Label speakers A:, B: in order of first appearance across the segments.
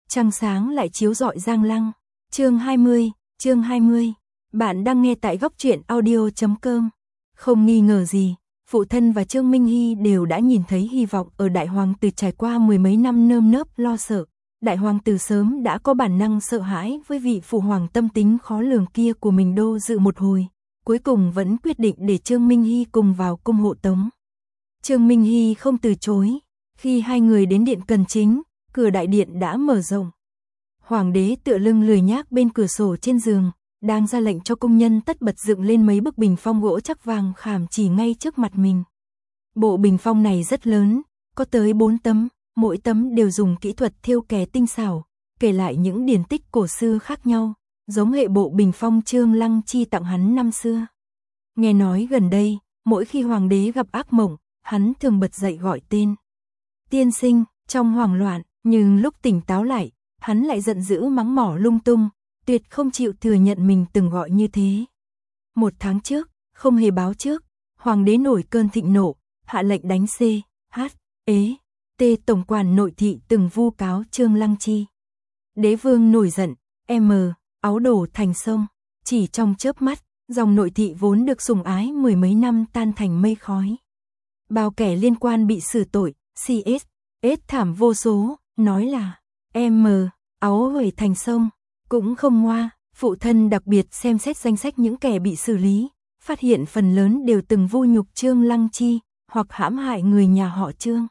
A: trăng sáng lại chiếu rọi Giang Lăng. Chương 20. Bạn đang nghe tại góc truyện audio.com. Không nghi ngờ gì, phụ thân và Trương Minh Hy đều đã nhìn thấy hy vọng ở đại hoàng tử. Trải qua mười mấy năm nơm nớp lo sợ, đại hoàng tử sớm đã có bản năng sợ hãi với vị phụ hoàng tâm tính khó lường kia của mình. Do dự một hồi, cuối cùng vẫn quyết định để Trương Minh Hy cùng vào cung hộ tống. Trương Minh Hy không từ chối. Khi hai người đến điện cần chính, cửa đại điện đã mở rộng. Hoàng đế tựa lưng lười nhác bên cửa sổ trên giường, đang ra lệnh cho công nhân tất bật dựng lên mấy bức bình phong gỗ chắc vàng khảm chỉ ngay trước mặt mình. Bộ bình phong này rất lớn, có tới 4 tấm, mỗi tấm đều dùng kỹ thuật thêu kè tinh xảo, kể lại những điển tích cổ xưa khác nhau, giống hệ bộ bình phong Trương Lăng Chi tặng hắn năm xưa. Nghe nói gần đây, mỗi khi hoàng đế gặp ác mộng, hắn thường bật dậy gọi tên tiên sinh. Trong hoảng loạn, nhưng lúc tỉnh táo lại, hắn lại giận dữ mắng mỏ lung tung, tuyệt không chịu thừa nhận mình từng gọi như thế. 1 tháng trước, không hề báo trước, hoàng đế nổi cơn thịnh nộ, hạ lệnh đánh CHT tổng quản nội thị từng vu cáo Trương Lăng Chi. Đế vương nổi giận, áo đổ thành sông, chỉ trong chớp mắt, dòng nội thị vốn được sủng ái mười mấy năm tan thành mây khói. Bao kẻ liên quan bị xử tội, thảm vô số, nói là áo hởi thành sông, cũng không ngoa. Phụ thân đặc biệt xem xét danh sách những kẻ bị xử lý, phát hiện phần lớn đều từng vu nhục Trương Lăng Chi, hoặc hãm hại người nhà họ Trương.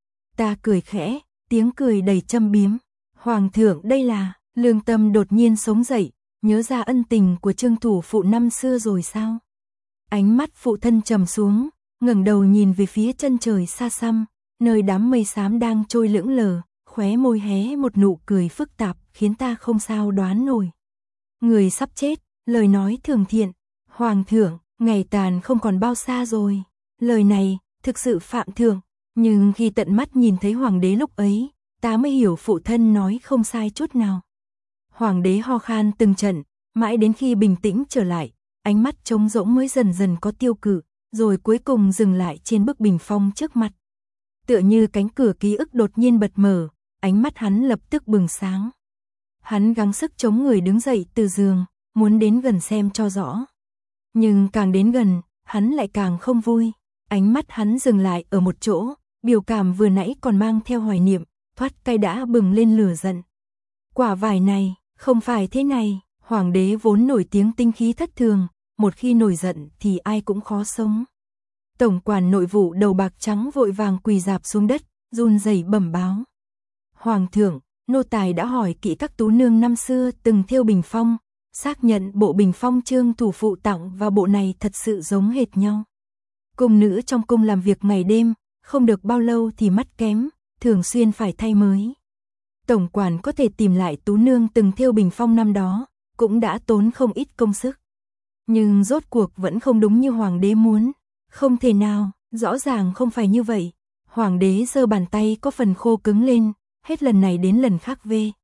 A: Ta cười khẽ, tiếng cười đầy châm biếm. Hoàng thượng đây là, lương tâm đột nhiên sống dậy, nhớ ra ân tình của Trương thủ phụ năm xưa rồi sao? Ánh mắt phụ thân trầm xuống, ngẩng đầu nhìn về phía chân trời xa xăm, nơi đám mây xám đang trôi lững lờ, khóe môi hé một nụ cười phức tạp khiến ta không sao đoán nổi. Người sắp chết, lời nói thường thiện. Hoàng thượng, ngày tàn không còn bao xa rồi. Lời này thực sự phạm thượng, nhưng khi tận mắt nhìn thấy hoàng đế lúc ấy, ta mới hiểu phụ thân nói không sai chút nào. Hoàng đế ho khan từng trận, mãi đến khi bình tĩnh trở lại, ánh mắt trống rỗng mới dần dần có tiêu cự, rồi cuối cùng dừng lại trên bức bình phong trước mặt. Tựa như cánh cửa ký ức đột nhiên bật mở, ánh mắt hắn lập tức bừng sáng. Hắn gắng sức chống người đứng dậy từ giường, muốn đến gần xem cho rõ. Nhưng càng đến gần, hắn lại càng không vui. Ánh mắt hắn dừng lại ở một chỗ, biểu cảm vừa nãy còn mang theo hoài niệm, thoát cái đã bừng lên lửa giận. Quả vải này, không phải thế này. Hoàng đế vốn nổi tiếng tinh khí thất thường, một khi nổi giận thì ai cũng khó sống. Tổng quản nội vụ đầu bạc trắng vội vàng quỳ rạp xuống đất, run rẩy bẩm báo. Hoàng thượng, nô tài đã hỏi kỹ các tú nương năm xưa từng thêu bình phong, xác nhận bộ bình phong Trương thủ phụ tặng và bộ này thật sự giống hệt nhau. Cung nữ trong cung làm việc ngày đêm, không được bao lâu thì mắt kém, thường xuyên phải thay mới. Tổng quản có thể tìm lại tú nương từng thêu bình phong năm đó, cũng đã tốn không ít công sức. Nhưng rốt cuộc vẫn không đúng như hoàng đế muốn. Không thể nào, rõ ràng không phải như vậy. Hoàng đế giơ bàn tay có phần khô cứng lên, hết lần này đến lần khác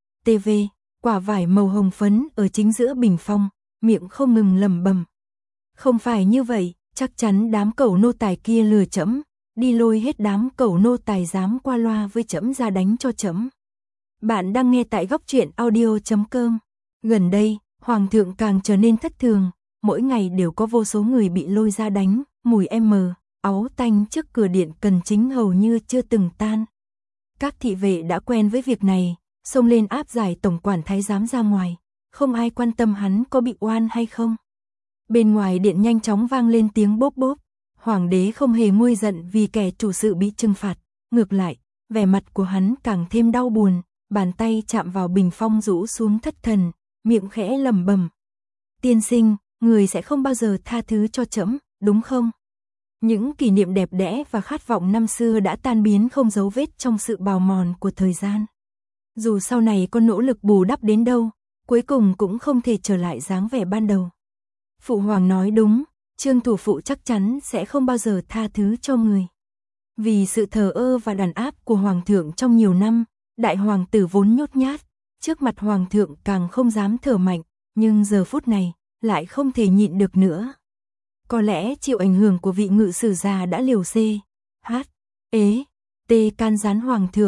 A: quả vải màu hồng phấn ở chính giữa bình phong, miệng không ngừng lẩm bẩm. Không phải như vậy, chắc chắn đám cẩu nô tài kia lừa trẫm, đi lôi hết đám cẩu nô tài dám qua loa với trẫm ra đánh cho trẫm. Bạn đang nghe tại góc truyện audio.com. Gần đây, hoàng thượng càng trở nên thất thường, mỗi ngày đều có vô số người bị lôi ra đánh, mùi áo tanh trước cửa điện cần chính hầu như chưa từng tan. Các thị vệ đã quen với việc này, xông lên áp giải tổng quản thái giám ra ngoài, không ai quan tâm hắn có bị oan hay không. Bên ngoài điện nhanh chóng vang lên tiếng bốp bốp, hoàng đế không hề nguôi giận vì kẻ chủ sự bị trừng phạt, ngược lại, vẻ mặt của hắn càng thêm đau buồn, bàn tay chạm vào bình phong rũ xuống thất thần, miệng khẽ lẩm bẩm. Tiên sinh, người sẽ không bao giờ tha thứ cho trẫm, đúng không? Những kỷ niệm đẹp đẽ và khát vọng năm xưa đã tan biến không dấu vết trong sự bào mòn của thời gian. Dù sau này có nỗ lực bù đắp đến đâu, cuối cùng cũng không thể trở lại dáng vẻ ban đầu. Phụ hoàng nói đúng, Trương thủ phụ chắc chắn sẽ không bao giờ tha thứ cho người. Vì sự thờ ơ và đàn áp của hoàng thượng trong nhiều năm, đại hoàng tử vốn nhút nhát, trước mặt hoàng thượng càng không dám thở mạnh, nhưng giờ phút này, lại không thể nhịn được nữa. Có lẽ chịu ảnh hưởng của vị ngự sử già đã liều can gián hoàng thượng,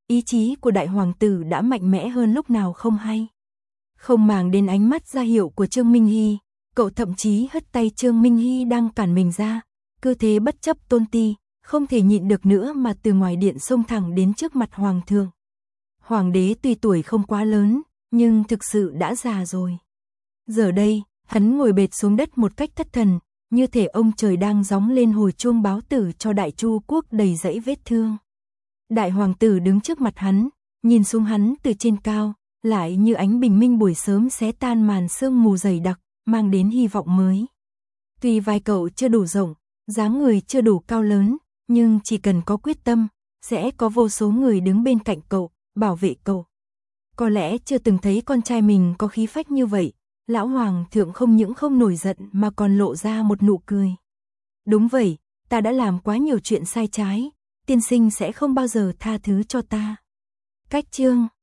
A: ý chí của đại hoàng tử đã mạnh mẽ hơn lúc nào không hay. Không màng đến ánh mắt ra hiệu của Trương Minh Hy, cậu thậm chí hất tay Trương Minh Hy đang cản mình ra, cứ thế bất chấp tôn ti, không thể nhịn được nữa mà từ ngoài điện xông thẳng đến trước mặt hoàng thượng. Hoàng đế tuy tuổi không quá lớn, nhưng thực sự đã già rồi. Giờ đây, hắn ngồi bệt xuống đất một cách thất thần, như thể ông trời đang gióng lên hồi chuông báo tử cho Đại Chu quốc đầy dẫy vết thương. Đại hoàng tử đứng trước mặt hắn, nhìn xuống hắn từ trên cao, lại như ánh bình minh buổi sớm xé tan màn sương mù dày đặc, mang đến hy vọng mới. Tuy vai cậu chưa đủ rộng, dáng người chưa đủ cao lớn, nhưng chỉ cần có quyết tâm, sẽ có vô số người đứng bên cạnh cậu, bảo vệ cậu. Có lẽ chưa từng thấy con trai mình có khí phách như vậy, lão hoàng thượng không những không nổi giận mà còn lộ ra một nụ cười. Đúng vậy, ta đã làm quá nhiều chuyện sai trái, tiên sinh sẽ không bao giờ tha thứ cho ta. Cách chương